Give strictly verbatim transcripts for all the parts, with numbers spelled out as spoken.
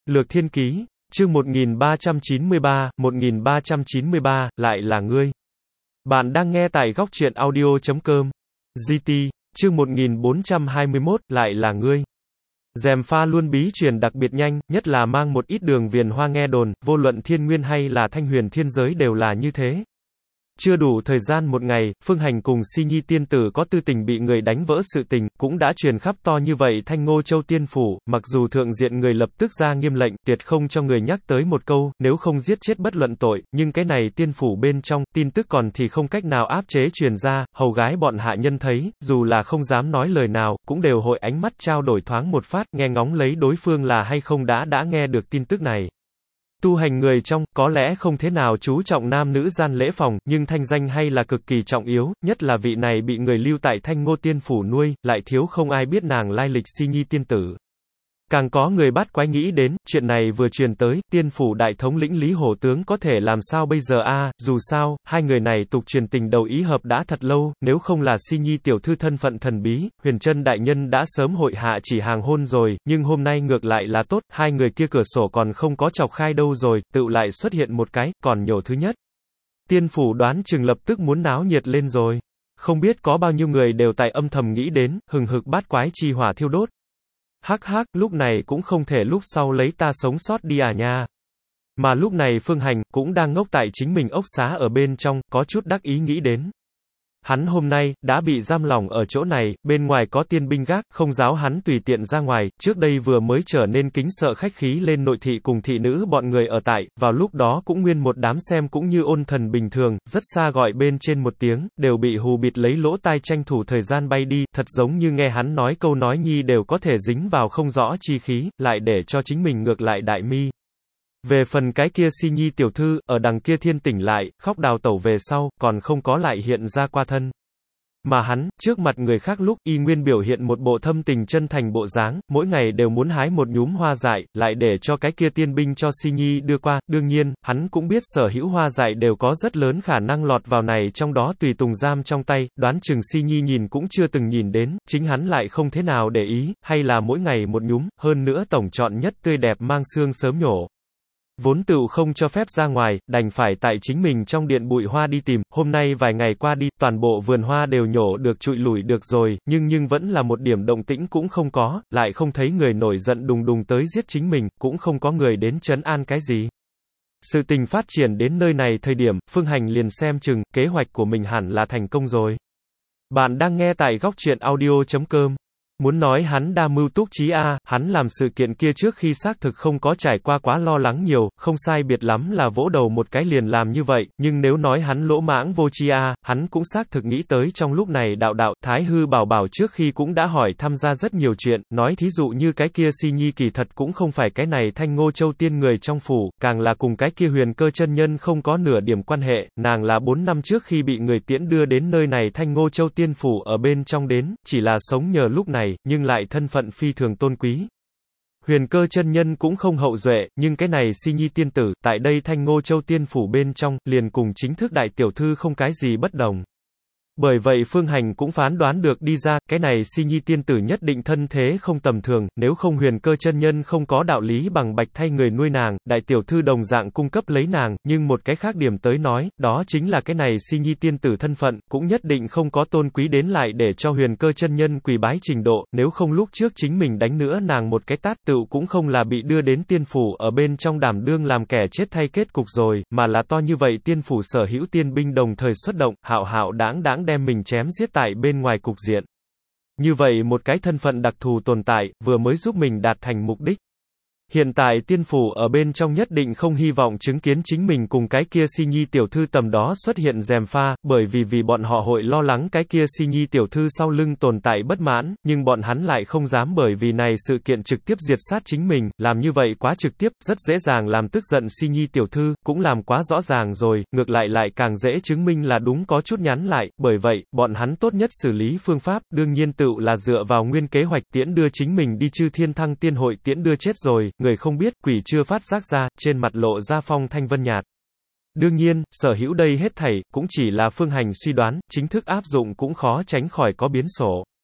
Lược Thiên Ký, chương một nghìn ba trăm chín mươi ba, một nghìn ba trăm chín mươi ba, lại là ngươi. Bạn đang nghe tại góc truyện audio chấm com. giê tê, chương một nghìn bốn trăm hai mươi mốt, lại là ngươi. Gièm pha luôn bí truyền đặc biệt nhanh, nhất là mang một ít đường viền hoa nghe đồn, vô luận thiên nguyên hay là thanh huyền thiên giới đều là như thế. Chưa đủ thời gian một ngày, Phương Hành cùng Si Nhi tiên tử có tư tình bị người đánh vỡ sự tình, cũng đã truyền khắp to như vậy Thanh Ngô Châu tiên phủ, mặc dù thượng diện người lập tức ra nghiêm lệnh, tuyệt không cho người nhắc tới một câu, nếu không giết chết bất luận tội, nhưng cái này tiên phủ bên trong, tin tức còn thì không cách nào áp chế truyền ra, hầu gái bọn hạ nhân thấy, dù là không dám nói lời nào, cũng đều hội ánh mắt trao đổi thoáng một phát, nghe ngóng lấy đối phương là hay không đã đã nghe được tin tức này. Tu hành người trong, có lẽ không thế nào chú trọng nam nữ gian lễ phòng, nhưng thanh danh hay là cực kỳ trọng yếu, nhất là vị này bị người lưu tại Thanh Ngô tiên phủ nuôi, lại thiếu không ai biết nàng lai lịch Si Nhi tiên tử. Càng có người bắt quái nghĩ đến, chuyện này vừa truyền tới, tiên phủ đại thống lĩnh Lý Hổ Tướng có thể làm sao bây giờ a? À, dù sao, hai người này tục truyền tình đầu ý hợp đã thật lâu, nếu không là Si Nhi tiểu thư thân phận thần bí, Huyền Trân đại nhân đã sớm hội hạ chỉ hàng hôn rồi, nhưng hôm nay ngược lại là tốt, hai người kia cửa sổ còn không có chọc khai đâu rồi, tự lại xuất hiện một cái, còn nhổ thứ nhất. Tiên phủ đoán chừng lập tức muốn náo nhiệt lên rồi. Không biết có bao nhiêu người đều tại âm thầm nghĩ đến, hừng hực bát quái chi hỏa thiêu đốt. Hắc hắc, lúc này cũng không thể lúc sau lấy ta sống sót đi à nha. Mà lúc này Phương Hành, cũng đang ngốc tại chính mình ốc xá ở bên trong, có chút đắc ý nghĩ đến. Hắn hôm nay, đã bị giam lỏng ở chỗ này, bên ngoài có tiên binh gác, không giáo hắn tùy tiện ra ngoài, trước đây vừa mới trở nên kính sợ khách khí lên nội thị cùng thị nữ bọn người ở tại, vào lúc đó cũng nguyên một đám xem cũng như ôn thần bình thường, rất xa gọi bên trên một tiếng, đều bị hù bịt lấy lỗ tai tranh thủ thời gian bay đi, thật giống như nghe hắn nói câu nói nhi đều có thể dính vào không rõ chi khí, lại để cho chính mình ngược lại đại mi. Về phần cái kia Si Nhi tiểu thư, ở đằng kia thiên tỉnh lại, khóc đào tẩu về sau, còn không có lại hiện ra qua thân. Mà hắn, trước mặt người khác lúc, y nguyên biểu hiện một bộ thâm tình chân thành bộ dáng, mỗi ngày đều muốn hái một nhúm hoa dại, lại để cho cái kia tiên binh cho Si Nhi đưa qua, đương nhiên, hắn cũng biết sở hữu hoa dại đều có rất lớn khả năng lọt vào này trong đó tùy tùng giam trong tay, đoán chừng Si Nhi nhìn cũng chưa từng nhìn đến, chính hắn lại không thế nào để ý, hay là mỗi ngày một nhúm, hơn nữa tổng chọn nhất tươi đẹp mang xương sớm nhổ. Vốn tựu không cho phép ra ngoài, đành phải tại chính mình trong điện bụi hoa đi tìm, hôm nay vài ngày qua đi, toàn bộ vườn hoa đều nhổ được trụi lủi được rồi, nhưng nhưng vẫn là một điểm động tĩnh cũng không có, lại không thấy người nổi giận đùng đùng tới giết chính mình, cũng không có người đến trấn an cái gì. Sự tình phát triển đến nơi này thời điểm, Phương Hành liền xem chừng, kế hoạch của mình hẳn là thành công rồi. Bạn đang nghe tại góc truyện audio chấm com. Muốn nói hắn đa mưu túc trí a, à, hắn làm sự kiện kia trước khi xác thực không có trải qua quá lo lắng nhiều, không sai biệt lắm là vỗ đầu một cái liền làm như vậy, nhưng nếu nói hắn lỗ mãng vô tri a, à, hắn cũng xác thực nghĩ tới trong lúc này đạo đạo, Thái Hư bảo bảo trước khi cũng đã hỏi tham gia rất nhiều chuyện, nói thí dụ như cái kia Si Nhi kỳ thật cũng không phải cái này Thanh Ngô Châu tiên người trong phủ, càng là cùng cái kia Huyền Cơ chân nhân không có nửa điểm quan hệ, nàng là bốn năm trước khi bị người tiễn đưa đến nơi này Thanh Ngô Châu tiên phủ ở bên trong đến, chỉ là sống nhờ lúc này, nhưng lại thân phận phi thường tôn quý. Huyền Cơ chân nhân cũng không hậu duệ, nhưng cái này Si Nhi tiên tử, tại đây Thanh Ngô Châu tiên phủ bên trong, liền cùng chính thức đại tiểu thư không cái gì bất đồng. Bởi vậy Phương Hành cũng phán đoán được đi ra, cái này Si Nhi tiên tử nhất định thân thế không tầm thường, nếu không Huyền Cơ chân nhân không có đạo lý bằng bạch thay người nuôi nàng, đại tiểu thư đồng dạng cung cấp lấy nàng, nhưng một cái khác điểm tới nói, đó chính là cái này Si Nhi tiên tử thân phận, cũng nhất định không có tôn quý đến lại để cho Huyền Cơ chân nhân quỳ bái trình độ, nếu không lúc trước chính mình đánh nữa nàng một cái tát tựu cũng không là bị đưa đến tiên phủ ở bên trong đảm đương làm kẻ chết thay kết cục rồi, mà là to như vậy tiên phủ sở hữu tiên binh đồng thời xuất động, hạo hạo đáng đáng đem mình chém giết tại bên ngoài cục diện. Như vậy một cái thân phận đặc thù tồn tại, vừa mới giúp mình đạt thành mục đích. Hiện tại tiên phủ ở bên trong nhất định không hy vọng chứng kiến chính mình cùng cái kia Si Nhi tiểu thư tầm đó xuất hiện gièm pha, bởi vì vì bọn họ hội lo lắng cái kia Si Nhi tiểu thư sau lưng tồn tại bất mãn, nhưng bọn hắn lại không dám bởi vì này sự kiện trực tiếp diệt sát chính mình, làm như vậy quá trực tiếp, rất dễ dàng làm tức giận Si Nhi tiểu thư, cũng làm quá rõ ràng rồi, ngược lại lại càng dễ chứng minh là đúng có chút nhắn lại, bởi vậy, bọn hắn tốt nhất xử lý phương pháp, đương nhiên tựu là dựa vào nguyên kế hoạch tiễn đưa chính mình đi Chư Thiên Thăng Tiên hội tiễn đưa chết rồi. Người không biết, quỷ chưa phát giác ra, trên mặt lộ ra phong thanh vân nhạt. Đương nhiên, sở hữu đây hết thảy, cũng chỉ là Phương Hành suy đoán, chính thức áp dụng cũng khó tránh khỏi có biến số.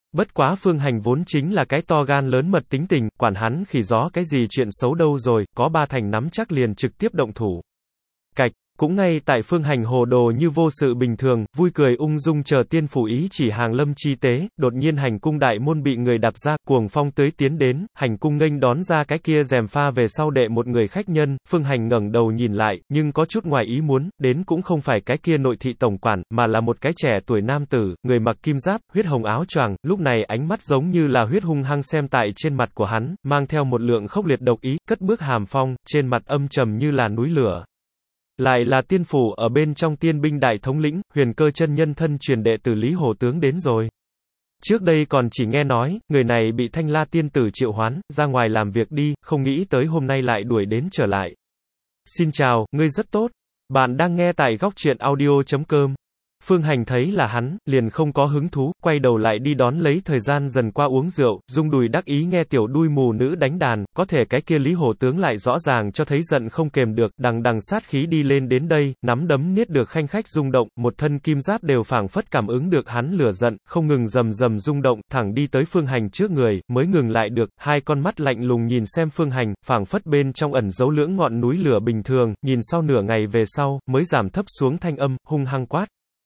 Bất quá Phương Hành vốn chính là cái to gan lớn mật tính tình, quản hắn khỉ gió cái gì chuyện xấu đâu rồi, có ba thành nắm chắc liền trực tiếp động thủ. Cạch, cũng ngay tại Phương Hành hồ đồ như vô sự bình thường, vui cười ung dung chờ tiên phủ ý chỉ hàng lâm chi tế, đột nhiên hành cung đại môn bị người đạp ra, cuồng phong tới tiến đến, hành cung nghênh đón ra cái kia rèm pha về sau đệ một người khách nhân, Phương Hành ngẩng đầu nhìn lại, nhưng có chút ngoài ý muốn, đến cũng không phải cái kia nội thị tổng quản, mà là một cái trẻ tuổi nam tử, người mặc kim giáp, huyết hồng áo choàng, lúc này ánh mắt giống như là huyết hung hăng xem tại trên mặt của hắn, mang theo một lượng khốc liệt độc ý, cất bước hàm phong, trên mặt âm trầm như là núi lửa. Lại là tiên phủ ở bên trong tiên binh đại thống lĩnh, Huyền Cơ chân nhân thân truyền đệ tử Lý Hổ tướng đến rồi. Trước đây còn chỉ nghe nói, người này bị Thanh La tiên tử triệu hoán, ra ngoài làm việc đi, không nghĩ tới hôm nay lại đuổi đến trở lại. Xin chào, ngươi rất tốt. Bạn đang nghe tại góc truyện audio chấm com. Phương Hành thấy là hắn, liền không có hứng thú, quay đầu lại đi đón lấy thời gian dần qua uống rượu, dung đùi đắc ý nghe tiểu đuôi mù nữ đánh đàn, có thể cái kia Lý Hổ tướng lại rõ ràng cho thấy giận không kềm được, đằng đằng sát khí đi lên đến đây, nắm đấm niết được khanh khách rung động, một thân kim giáp đều phảng phất cảm ứng được hắn lửa giận, không ngừng rầm rầm rung động, thẳng đi tới Phương Hành trước người, mới ngừng lại được, hai con mắt lạnh lùng nhìn xem Phương Hành, phảng phất bên trong ẩn giấu lưỡng ngọn núi lửa bình thường, nhìn sau nửa ngày về sau, mới giảm thấp xuống thanh âm, hung hăng quát.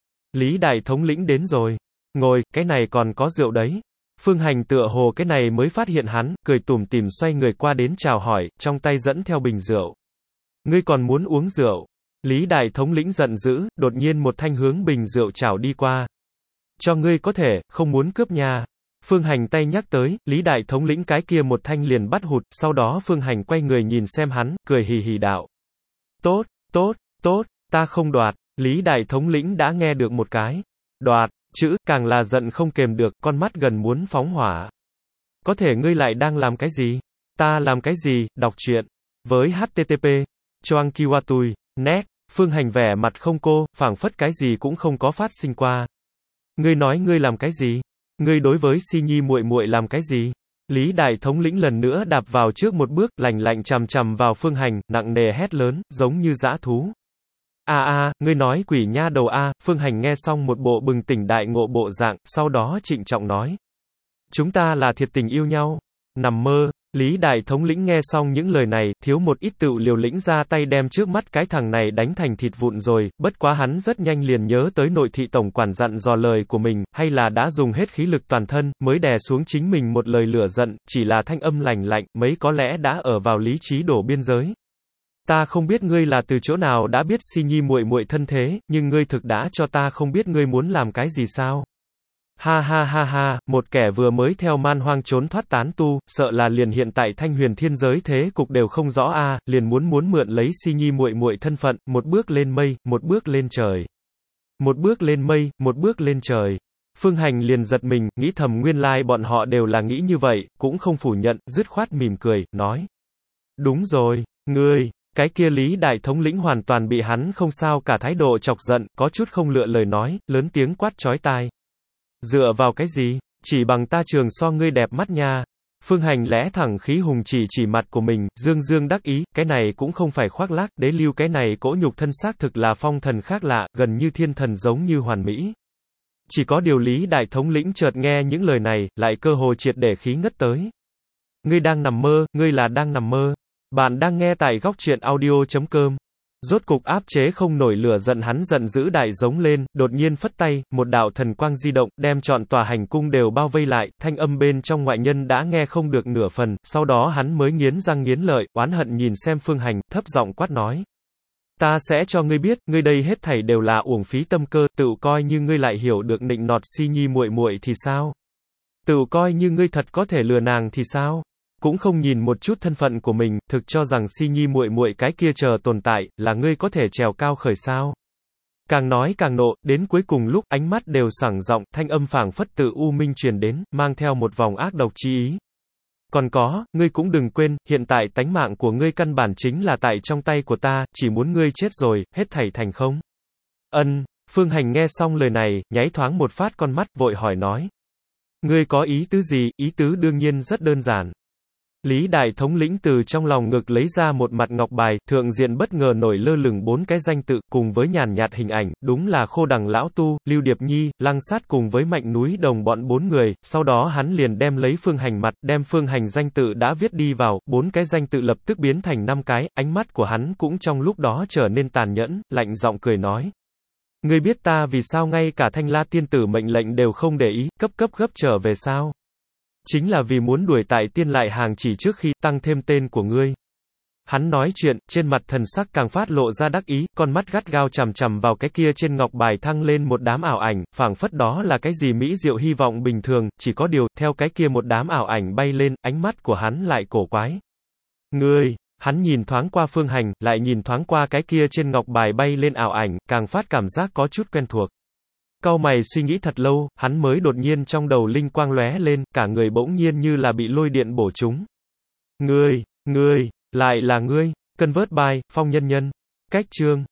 Lý đại thống lĩnh đến rồi. Ngồi, cái này còn có rượu đấy. Phương Hành tựa hồ cái này mới phát hiện hắn, cười tủm tỉm xoay người qua đến chào hỏi, trong tay dẫn theo bình rượu. Ngươi còn muốn uống rượu? Lý đại thống lĩnh giận dữ, đột nhiên một thanh hướng bình rượu chảo đi qua. Cho ngươi có thể, không muốn cướp nha. Phương Hành tay nhắc tới, Lý đại thống lĩnh cái kia một thanh liền bắt hụt, sau đó Phương Hành quay người nhìn xem hắn, cười hì hì đạo. Tốt, tốt, tốt, ta không đoạt. Lý đại thống lĩnh đã nghe được một cái đoạt chữ, càng là giận không kềm được, con mắt gần muốn phóng hỏa. Có thể ngươi lại đang làm cái gì? Ta làm cái gì? Đọc truyện. Với hát tê tê pê. Choang Kiwatui. Net. Phương Hành vẻ mặt không cô, phảng phất cái gì cũng không có phát sinh qua. Ngươi nói ngươi làm cái gì? Ngươi đối với Si Nhi muội muội làm cái gì? Lý đại thống lĩnh lần nữa đạp vào trước một bước, lạnh lạnh chằm chằm vào Phương Hành, nặng nề hét lớn, giống như dã thú. A à, a, à, ngươi nói quỷ nha đầu a, à, Phương Hành nghe xong một bộ bừng tỉnh đại ngộ bộ dạng, sau đó trịnh trọng nói. Chúng ta là thiệt tình yêu nhau. Nằm mơ, Lý đại thống lĩnh nghe xong những lời này, thiếu một ít tựu liều lĩnh ra tay đem trước mắt cái thằng này đánh thành thịt vụn rồi, bất quá hắn rất nhanh liền nhớ tới nội thị tổng quản dặn dò lời của mình, hay là đã dùng hết khí lực toàn thân, mới đè xuống chính mình một lời lửa giận, chỉ là thanh âm lành lạnh, mấy có lẽ đã ở vào lý trí đổ biên giới. Ta không biết ngươi là từ chỗ nào đã biết Si Nhi muội muội thân thế, nhưng ngươi thực đã cho ta không biết ngươi muốn làm cái gì sao? Ha ha ha ha, một kẻ vừa mới theo man hoang trốn thoát tán tu, sợ là liền hiện tại Thanh Huyền thiên giới thế cục đều không rõ a, à, liền muốn muốn mượn lấy Si Nhi muội muội thân phận, một bước lên mây, một bước lên trời. Một bước lên mây, một bước lên trời. Phương Hành liền giật mình, nghĩ thầm nguyên lai bọn họ đều là nghĩ như vậy, cũng không phủ nhận, dứt khoát mỉm cười, nói. Đúng rồi, ngươi. Cái kia Lý đại thống lĩnh hoàn toàn bị hắn không sao cả thái độ chọc giận, có chút không lựa lời nói, lớn tiếng quát chói tai. Dựa vào cái gì? Chỉ bằng ta trường so ngươi đẹp mắt nha. Phương Hành lẽ thẳng khí hùng chỉ chỉ mặt của mình, dương dương đắc ý, cái này cũng không phải khoác lác, đế lưu cái này cỗ nhục thân xác thực là phong thần khác lạ, gần như thiên thần giống như hoàn mỹ. Chỉ có điều Lý đại thống lĩnh chợt nghe những lời này, lại cơ hồ triệt để khí ngất tới. Ngươi đang nằm mơ, ngươi là đang nằm mơ. Bạn đang nghe tại góc truyện audio chấm com. Rốt cục áp chế không nổi lửa giận hắn giận dữ đại giống lên, đột nhiên phất tay, một đạo thần quang di động, đem trọn tòa hành cung đều bao vây lại, thanh âm bên trong ngoại nhân đã nghe không được nửa phần, sau đó hắn mới nghiến răng nghiến lợi, oán hận nhìn xem Phương Hành, thấp giọng quát nói. Ta sẽ cho ngươi biết, ngươi đây hết thảy đều là uổng phí tâm cơ, tự coi như ngươi lại hiểu được nịnh nọt Si Nhi muội muội thì sao? Tự coi như ngươi thật có thể lừa nàng thì sao? Cũng không nhìn một chút thân phận của mình, thực cho rằng Si Nhi muội muội cái kia chờ tồn tại, là ngươi có thể trèo cao khởi sao? Càng nói càng nộ, đến cuối cùng lúc ánh mắt đều sảng giọng, thanh âm phảng phất từ u minh truyền đến, mang theo một vòng ác độc chi ý. Còn có, ngươi cũng đừng quên, hiện tại tánh mạng của ngươi căn bản chính là tại trong tay của ta, chỉ muốn ngươi chết rồi, hết thảy thành không. Ân, Phương Hành nghe xong lời này, nháy thoáng một phát con mắt, vội hỏi nói. Ngươi có ý tứ gì? Ý tứ đương nhiên rất đơn giản. Lý đại thống lĩnh từ trong lòng ngực lấy ra một mặt ngọc bài, thượng diện bất ngờ nổi lơ lửng bốn cái danh tự, cùng với nhàn nhạt hình ảnh, đúng là Khô Đằng lão tu, Lưu Điệp Nhi, Lăng Sát cùng với Mạnh Núi Đồng bọn bốn người, sau đó hắn liền đem lấy phương hành mặt, đem phương hành danh tự đã viết đi vào, bốn cái danh tự lập tức biến thành năm cái, ánh mắt của hắn cũng trong lúc đó trở nên tàn nhẫn, lạnh giọng cười nói. Ngươi biết ta vì sao ngay cả Thanh La tiên tử mệnh lệnh đều không để ý, cấp cấp gấp trở về sao? Chính là vì muốn đuổi tại tiên lại hàng chỉ trước khi tăng thêm tên của ngươi. Hắn nói chuyện, trên mặt thần sắc càng phát lộ ra đắc ý, con mắt gắt gao chằm chằm vào cái kia trên ngọc bài thăng lên một đám ảo ảnh, phảng phất đó là cái gì mỹ diệu hy vọng bình thường, chỉ có điều, theo cái kia một đám ảo ảnh bay lên, ánh mắt của hắn lại cổ quái. Ngươi, hắn nhìn thoáng qua Phương Hành, lại nhìn thoáng qua cái kia trên ngọc bài bay lên ảo ảnh, càng phát cảm giác có chút quen thuộc. Cau mày suy nghĩ thật lâu, hắn mới đột nhiên trong đầu linh quang lóe lên, cả người bỗng nhiên như là bị lôi điện bổ trúng. Ngươi, ngươi, lại là ngươi, Convert by, Phong Nhân Nhân. Cách chương